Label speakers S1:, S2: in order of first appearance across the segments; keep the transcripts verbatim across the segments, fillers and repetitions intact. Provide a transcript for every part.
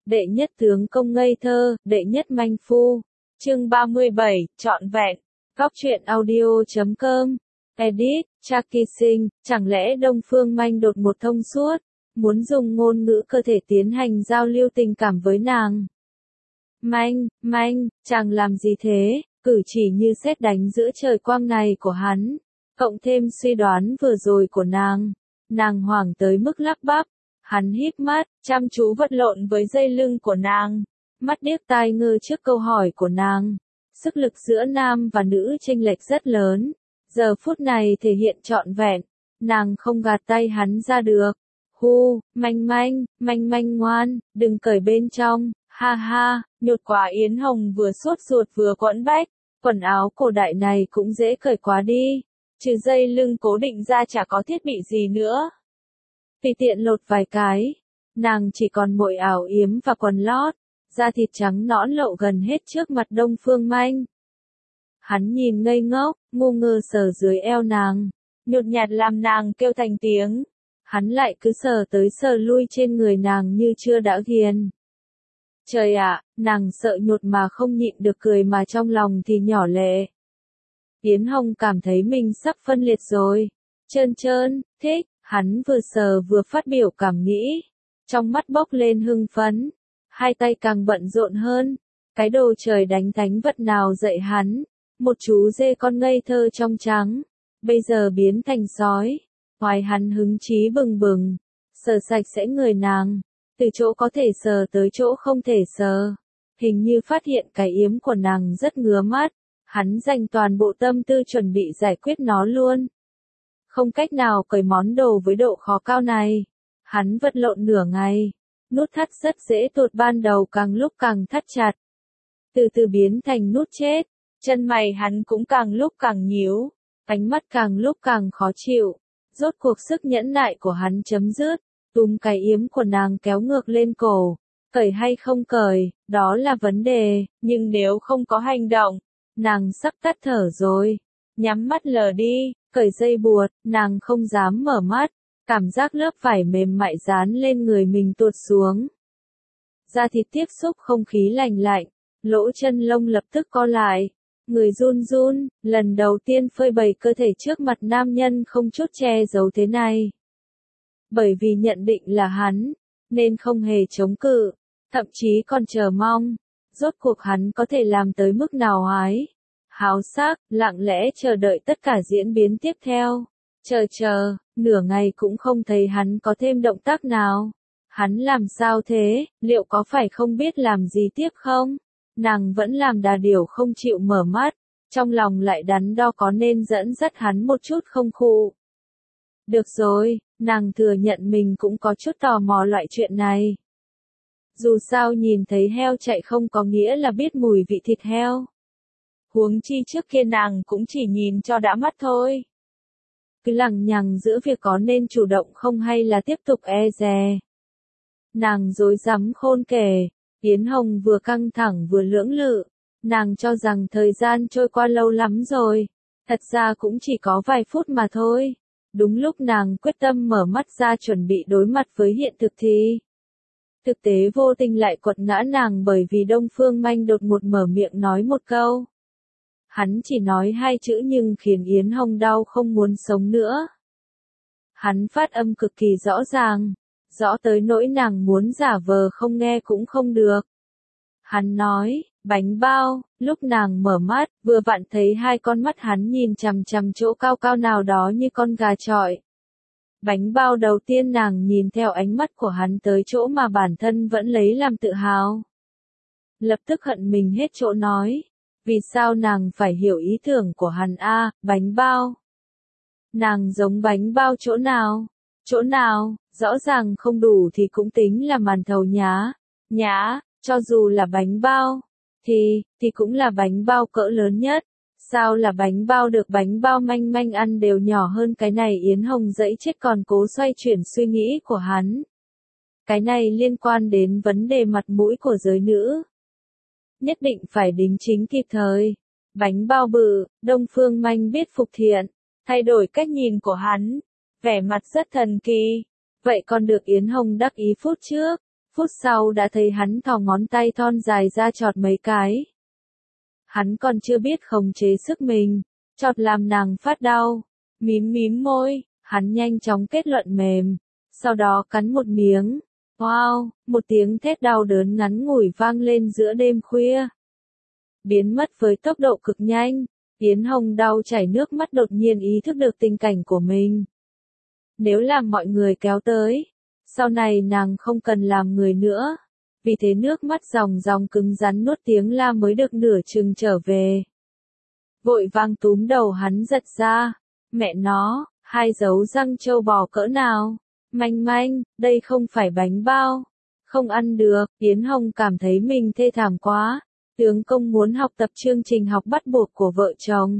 S1: đệ nhất tướng công ngây thơ, đệ nhất manh phu. Chương ba mươi bảy, trọn vẹn. Góc truyện audio chấm com. Edit, Chucky Sinh, chẳng lẽ Đông Phương Manh đột một thông suốt, muốn dùng ngôn ngữ cơ thể tiến hành giao lưu tình cảm với nàng. Manh, Manh, chàng làm gì thế? Cử chỉ như sét đánh giữa trời quang này của hắn, cộng thêm suy đoán vừa rồi của nàng, nàng hoảng tới mức lắp bắp. Hắn híp mắt, chăm chú vật lộn với dây lưng của nàng, mắt điếc tai ngơ trước câu hỏi của nàng. Sức lực giữa nam và nữ chênh lệch rất lớn, giờ phút này thể hiện trọn vẹn, nàng không gạt tay hắn ra được. Hu, Manh Manh, Manh Manh ngoan, đừng cởi bên trong, ha ha, nhột quá. Yến Hồng vừa sốt ruột vừa quẫn bách, quần áo cổ đại này cũng dễ cởi quá đi, trừ dây lưng cố định ra chả có thiết bị gì nữa. Tùy tiện lột vài cái, nàng chỉ còn mỗi áo yếm và quần lót, da thịt trắng nõn lộ gần hết trước mặt Đông Phương Manh. Hắn nhìn ngây ngốc, ngu ngơ sờ dưới eo nàng, nhột nhạt làm nàng kêu thành tiếng. Hắn lại cứ sờ tới sờ lui trên người nàng như chưa đã ghiền. Trời ạ, nàng sợ nhột mà không nhịn được cười mà trong lòng thì nhỏ lệ. Yến Hồng cảm thấy mình sắp phân liệt rồi. Trơn trơn, thích, hắn vừa sờ vừa phát biểu cảm nghĩ. Trong mắt bốc lên hưng phấn. Hai tay càng bận rộn hơn. Cái đồ trời đánh thánh vật nào dạy hắn. Một chú dê con ngây thơ trong trắng. Bây giờ biến thành sói. Ngoài hắn hứng chí bừng bừng. Sờ sạch sẽ người nàng. Từ chỗ có thể sờ tới chỗ không thể sờ. Hình như phát hiện cái yếm của nàng rất ngứa mắt. Hắn dành toàn bộ tâm tư chuẩn bị giải quyết nó luôn. Không cách nào cởi món đồ với độ khó cao này. Hắn vật lộn nửa ngày. Nút thắt rất dễ tuột ban đầu càng lúc càng thắt chặt. Từ từ biến thành nút chết. Chân mày hắn cũng càng lúc càng nhíu. Ánh mắt càng lúc càng khó chịu. Rốt cuộc sức nhẫn nại của hắn chấm dứt. Túm cái yếm của nàng kéo ngược lên cổ. Cởi hay không cởi, đó là vấn đề. Nhưng nếu không có hành động, nàng sắp tắt thở rồi. Nhắm mắt lờ đi, cởi dây buộc, nàng không dám mở mắt. Cảm giác lớp vải mềm mại dán lên người mình tuột xuống. Da thịt tiếp xúc không khí lành lạnh, lỗ chân lông lập tức co lại. Người run run, lần đầu tiên phơi bày cơ thể trước mặt nam nhân không chút che giấu thế này. Bởi vì nhận định là hắn, nên không hề chống cự, thậm chí còn chờ mong. Rốt cuộc hắn có thể làm tới mức nào hái. Háo sắc, lặng lẽ chờ đợi tất cả diễn biến tiếp theo. Chờ chờ, nửa ngày cũng không thấy hắn có thêm động tác nào. Hắn làm sao thế, liệu có phải không biết làm gì tiếp không? Nàng vẫn làm đà điểu không chịu mở mắt, trong lòng lại đắn đo có nên dẫn dắt hắn một chút không khụ. Được rồi, nàng thừa nhận mình cũng có chút tò mò loại chuyện này. Dù sao nhìn thấy heo chạy không có nghĩa là biết mùi vị thịt heo. Huống chi trước kia nàng cũng chỉ nhìn cho đã mắt thôi. Cứ lằng nhằng giữa việc có nên chủ động không hay là tiếp tục e dè. Nàng rối rắm khôn kể, Yến Hồng vừa căng thẳng vừa lưỡng lự, nàng cho rằng thời gian trôi qua lâu lắm rồi, thật ra cũng chỉ có vài phút mà thôi. Đúng lúc nàng quyết tâm mở mắt ra chuẩn bị đối mặt với hiện thực thì thực tế vô tình lại quật ngã nàng bởi vì Đông Phương Manh đột ngột mở miệng nói một câu. Hắn chỉ nói hai chữ nhưng khiến Yến Hồng đau không muốn sống nữa. Hắn phát âm cực kỳ rõ ràng, rõ tới nỗi nàng muốn giả vờ không nghe cũng không được. Hắn nói, bánh bao, lúc nàng mở mắt, vừa vặn thấy hai con mắt hắn nhìn chằm chằm chỗ cao cao nào đó như con gà chọi. Bánh bao đầu tiên nàng nhìn theo ánh mắt của hắn tới chỗ mà bản thân vẫn lấy làm tự hào. Lập tức hận mình hết chỗ nói. Vì sao nàng phải hiểu ý tưởng của hắn a, à, bánh bao? Nàng giống bánh bao chỗ nào? Chỗ nào, rõ ràng không đủ thì cũng tính là màn thầu nhá. Nhá, cho dù là bánh bao, thì, thì cũng là bánh bao cỡ lớn nhất. Sao là bánh bao được? Bánh bao Manh Manh ăn đều nhỏ hơn cái này. Yến Hồng dẫy chết còn cố xoay chuyển suy nghĩ của hắn. Cái này liên quan đến vấn đề mặt mũi của giới nữ. Nhất định phải đính chính kịp thời. Bánh bao bự, Đông Phương Manh biết phục thiện, thay đổi cách nhìn của hắn, vẻ mặt rất thần kỳ. Vậy còn được Yến Hồng đắc ý phút trước. phút sau đã thấy hắn thò ngón tay thon dài ra chọt mấy cái. Hắn còn chưa biết khống chế sức mình, chọt làm nàng phát đau, mím mím môi, hắn nhanh chóng kết luận mềm, sau đó cắn một miếng. Wow, một tiếng thét đau đớn ngắn ngủi vang lên giữa đêm khuya. Biến mất với tốc độ cực nhanh, Yến Hồng đau chảy nước mắt đột nhiên ý thức được tình cảnh của mình. Nếu làm mọi người kéo tới, sau này nàng không cần làm người nữa. Vì thế nước mắt ròng ròng cứng rắn nuốt tiếng la mới được nửa chừng trở về. Vội vang túm đầu hắn giật ra. Mẹ nó, hai dấu răng trâu bò cỡ nào? Manh manh, đây không phải bánh bao. Không ăn được, Yến Hồng cảm thấy mình thê thảm quá. Tướng công muốn học tập chương trình học bắt buộc của vợ chồng.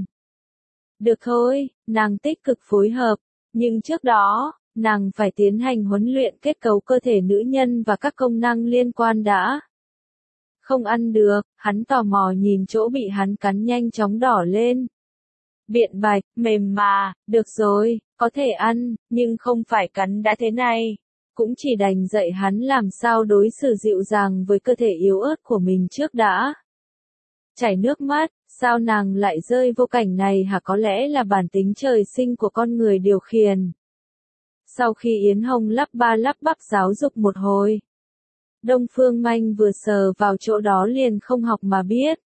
S1: Được thôi, nàng tích cực phối hợp. Nhưng trước đó, nàng phải tiến hành huấn luyện kết cấu cơ thể nữ nhân và các công năng liên quan đã. Không ăn được, hắn tò mò nhìn chỗ bị hắn cắn nhanh chóng đỏ lên. Biện bạch, mềm mà, được rồi, có thể ăn, nhưng không phải cắn đã thế này. Cũng chỉ đành dạy hắn làm sao đối xử dịu dàng với cơ thể yếu ớt của mình trước đã. Chảy nước mắt, sao nàng lại rơi vô cảnh này hả? Có lẽ là bản tính trời sinh của con người điều khiển. Sau khi Yến Hồng lắp ba lắp bắp giáo dục một hồi, Đông Phương Manh vừa sờ vào chỗ đó liền không học mà biết.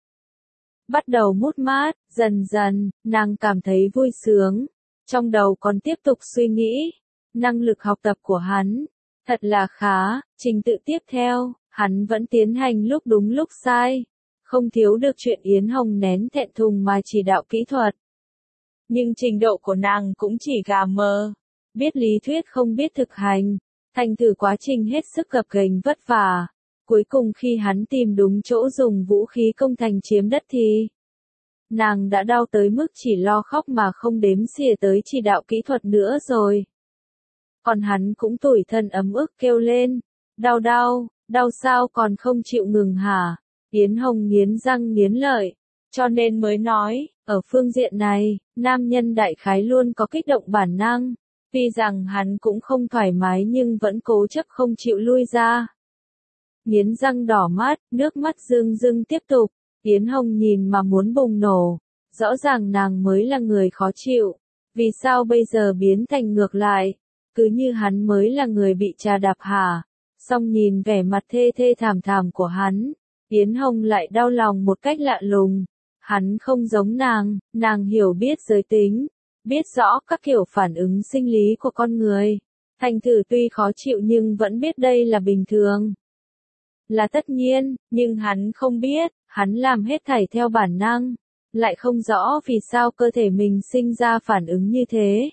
S1: Bắt đầu mút mát, dần dần, nàng cảm thấy vui sướng, trong đầu còn tiếp tục suy nghĩ, năng lực học tập của hắn, thật là khá, trình tự tiếp theo, hắn vẫn tiến hành lúc đúng lúc sai, không thiếu được chuyện Yến Hồng nén thẹn thùng mà chỉ đạo kỹ thuật. Nhưng trình độ của nàng cũng chỉ gà mờ, biết lý thuyết không biết thực hành, thành thử quá trình hết sức gập ghềnh vất vả. Cuối cùng khi hắn tìm đúng chỗ dùng vũ khí công thành chiếm đất thì nàng đã đau tới mức chỉ lo khóc mà không đếm xỉa tới chỉ đạo kỹ thuật nữa rồi. Còn hắn cũng tủi thân ấm ức kêu lên, đau đau, đau sao còn không chịu ngừng hả? Yến Hồng nghiến răng nghiến lợi, cho nên mới nói, ở phương diện này, nam nhân đại khái luôn có kích động bản năng, tuy rằng hắn cũng không thoải mái nhưng vẫn cố chấp không chịu lui ra. Nghiến răng đỏ mắt, nước mắt rưng rưng tiếp tục, Yến Hồng nhìn mà muốn bùng nổ, rõ ràng nàng mới là người khó chịu, vì sao bây giờ biến thành ngược lại, cứ như hắn mới là người bị trà đạp hả? Xong nhìn vẻ mặt thê thê thảm thảm của hắn, Yến Hồng lại đau lòng một cách lạ lùng, hắn không giống nàng, nàng hiểu biết giới tính, biết rõ các kiểu phản ứng sinh lý của con người, thành thử tuy khó chịu nhưng vẫn biết đây là bình thường. Là tất nhiên, nhưng hắn không biết, hắn làm hết thảy theo bản năng, lại không rõ vì sao cơ thể mình sinh ra phản ứng như thế.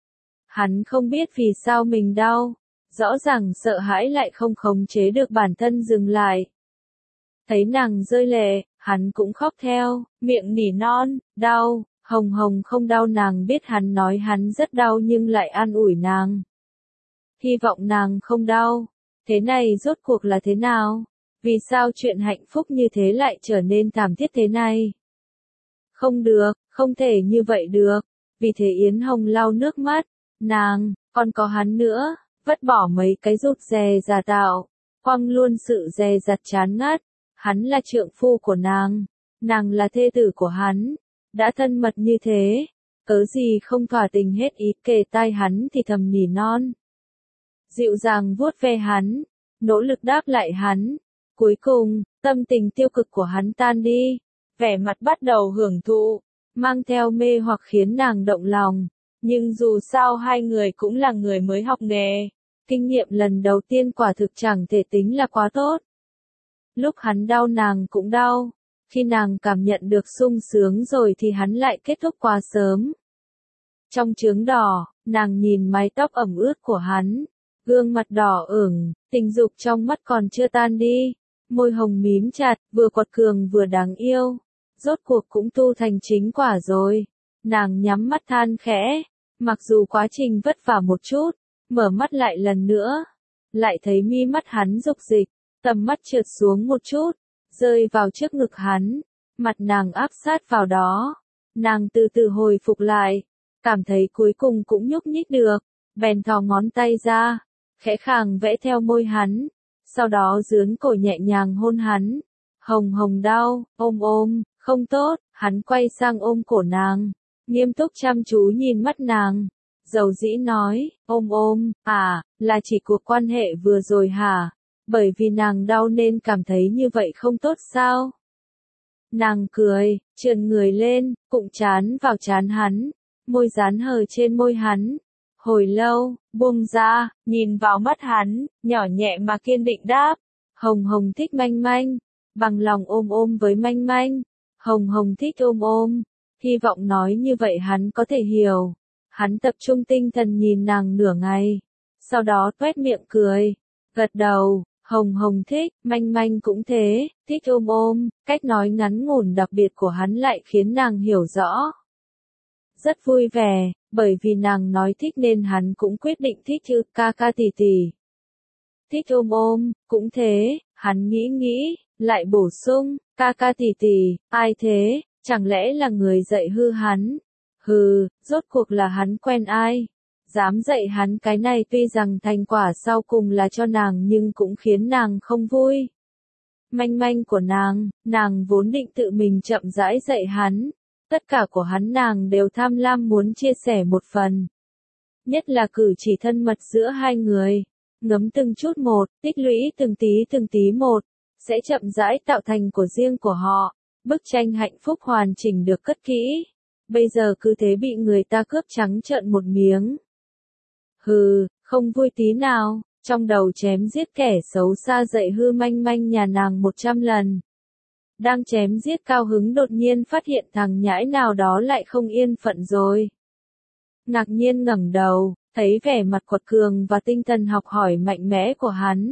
S1: Hắn không biết vì sao mình đau, rõ ràng sợ hãi lại không khống chế được bản thân dừng lại. Thấy nàng rơi lệ, hắn cũng khóc theo, miệng nỉ non, đau, Hồng Hồng không đau. Nàng biết hắn nói hắn rất đau nhưng lại an ủi nàng. Hy vọng nàng không đau. Thế này rốt cuộc là thế nào? Vì sao chuyện hạnh phúc như thế lại trở nên thảm thiết thế này? Không được, không thể như vậy được. Vì thế Yến Hồng lau nước mắt. Nàng, còn có hắn nữa, vứt bỏ mấy cái rụt rè giả tạo, quăng luôn sự dè dặt chán ngắt. Hắn là trượng phu của nàng, nàng là thê tử của hắn, đã thân mật như thế, cớ gì không thỏa tình hết ý, kề tai hắn thì thầm nỉ non. Dịu dàng vuốt ve hắn, nỗ lực đáp lại hắn, cuối cùng, tâm tình tiêu cực của hắn tan đi, vẻ mặt bắt đầu hưởng thụ, mang theo mê hoặc khiến nàng động lòng, nhưng dù sao hai người cũng là người mới học nghề, kinh nghiệm lần đầu tiên quả thực chẳng thể tính là quá tốt. Lúc hắn đau nàng cũng đau, khi nàng cảm nhận được sung sướng rồi thì hắn lại kết thúc quá sớm. Trong chướng đỏ, nàng nhìn mái tóc ẩm ướt của hắn, gương mặt đỏ ửng, tình dục trong mắt còn chưa tan đi, môi hồng mím chặt, vừa quật cường vừa đáng yêu, rốt cuộc cũng tu thành chính quả rồi. Nàng nhắm mắt than khẽ, mặc dù quá trình vất vả một chút, mở mắt lại lần nữa, lại thấy mi mắt hắn dục dịch. Tầm mắt trượt xuống một chút, rơi vào trước ngực hắn, mặt nàng áp sát vào đó, nàng từ từ hồi phục lại, cảm thấy cuối cùng cũng nhúc nhích được, bèn thò ngón tay ra, khẽ khàng vẽ theo môi hắn, sau đó dướn cổ nhẹ nhàng hôn hắn. Hồng Hồng đau, ôm ôm, không tốt, hắn quay sang ôm cổ nàng, nghiêm túc chăm chú nhìn mắt nàng, dầu dĩ nói, ôm ôm, à, là chỉ cuộc quan hệ vừa rồi hả? Bởi vì nàng đau nên cảm thấy như vậy không tốt sao? Nàng cười, trườn người lên, cụng chán vào chán hắn, môi dán hờ trên môi hắn. Hồi lâu, buông ra, nhìn vào mắt hắn, nhỏ nhẹ mà kiên định đáp. Hồng Hồng thích Manh Manh, bằng lòng ôm ôm với Manh Manh. Hồng Hồng thích ôm ôm, hy vọng nói như vậy hắn có thể hiểu. Hắn tập trung tinh thần nhìn nàng nửa ngày, sau đó tuét miệng cười, gật đầu. Hồng Hồng thích, Manh Manh cũng thế, thích ôm ôm, cách nói ngắn ngủn đặc biệt của hắn lại khiến nàng hiểu rõ. Rất vui vẻ, bởi vì nàng nói thích nên hắn cũng quyết định thích chứ, ca ca tỷ tỷ. Thích ôm ôm, cũng thế, hắn nghĩ nghĩ, lại bổ sung, ca ca tỷ tỷ, ai thế, chẳng lẽ là người dạy hư hắn? Hừ, rốt cuộc là hắn quen ai? Dám dạy hắn cái này tuy rằng thành quả sau cùng là cho nàng nhưng cũng khiến nàng không vui. Manh Manh của nàng, nàng vốn định tự mình chậm rãi dạy hắn. Tất cả của hắn nàng đều tham lam muốn chia sẻ một phần. Nhất là cử chỉ thân mật giữa hai người. Ngấm từng chút một, tích lũy từng tí từng tí một. Sẽ chậm rãi tạo thành của riêng của họ. Bức tranh hạnh phúc hoàn chỉnh được cất kỹ. Bây giờ cứ thế bị người ta cướp trắng trợn một miếng. Hừ, không vui tí nào, trong đầu chém giết kẻ xấu xa dạy hư Manh Manh nhà nàng một trăm lần. Đang chém giết cao hứng đột nhiên phát hiện thằng nhãi nào đó lại không yên phận rồi. Ngạc nhiên ngẩng đầu, thấy vẻ mặt quật cường và tinh thần học hỏi mạnh mẽ của hắn.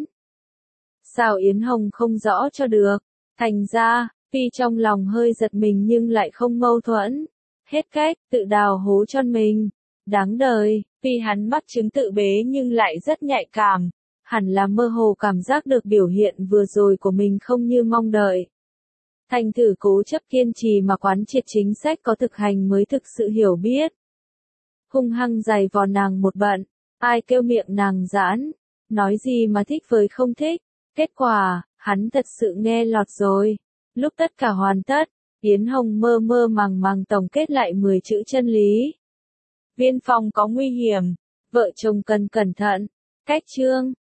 S1: Sao Yến Hồng không rõ cho được, thành ra, Phi trong lòng hơi giật mình nhưng lại không mâu thuẫn. Hết cách, tự đào hố cho mình. Đáng đời, Phi hắn mắc chứng tự bế nhưng lại rất nhạy cảm. Hẳn là mơ hồ cảm giác được biểu hiện vừa rồi của mình không như mong đợi. Thành thử cố chấp kiên trì mà quán triệt chính sách có thực hành mới thực sự hiểu biết. Hung hăng giày vò nàng một bận, ai kêu miệng nàng giãn, nói gì mà thích với không thích. Kết quả, hắn thật sự nghe lọt rồi. Lúc tất cả hoàn tất, Yến Hồng mơ mơ màng màng tổng kết lại mười chữ chân lý. Viên phòng có nguy hiểm, vợ chồng cần cẩn thận. Cách chương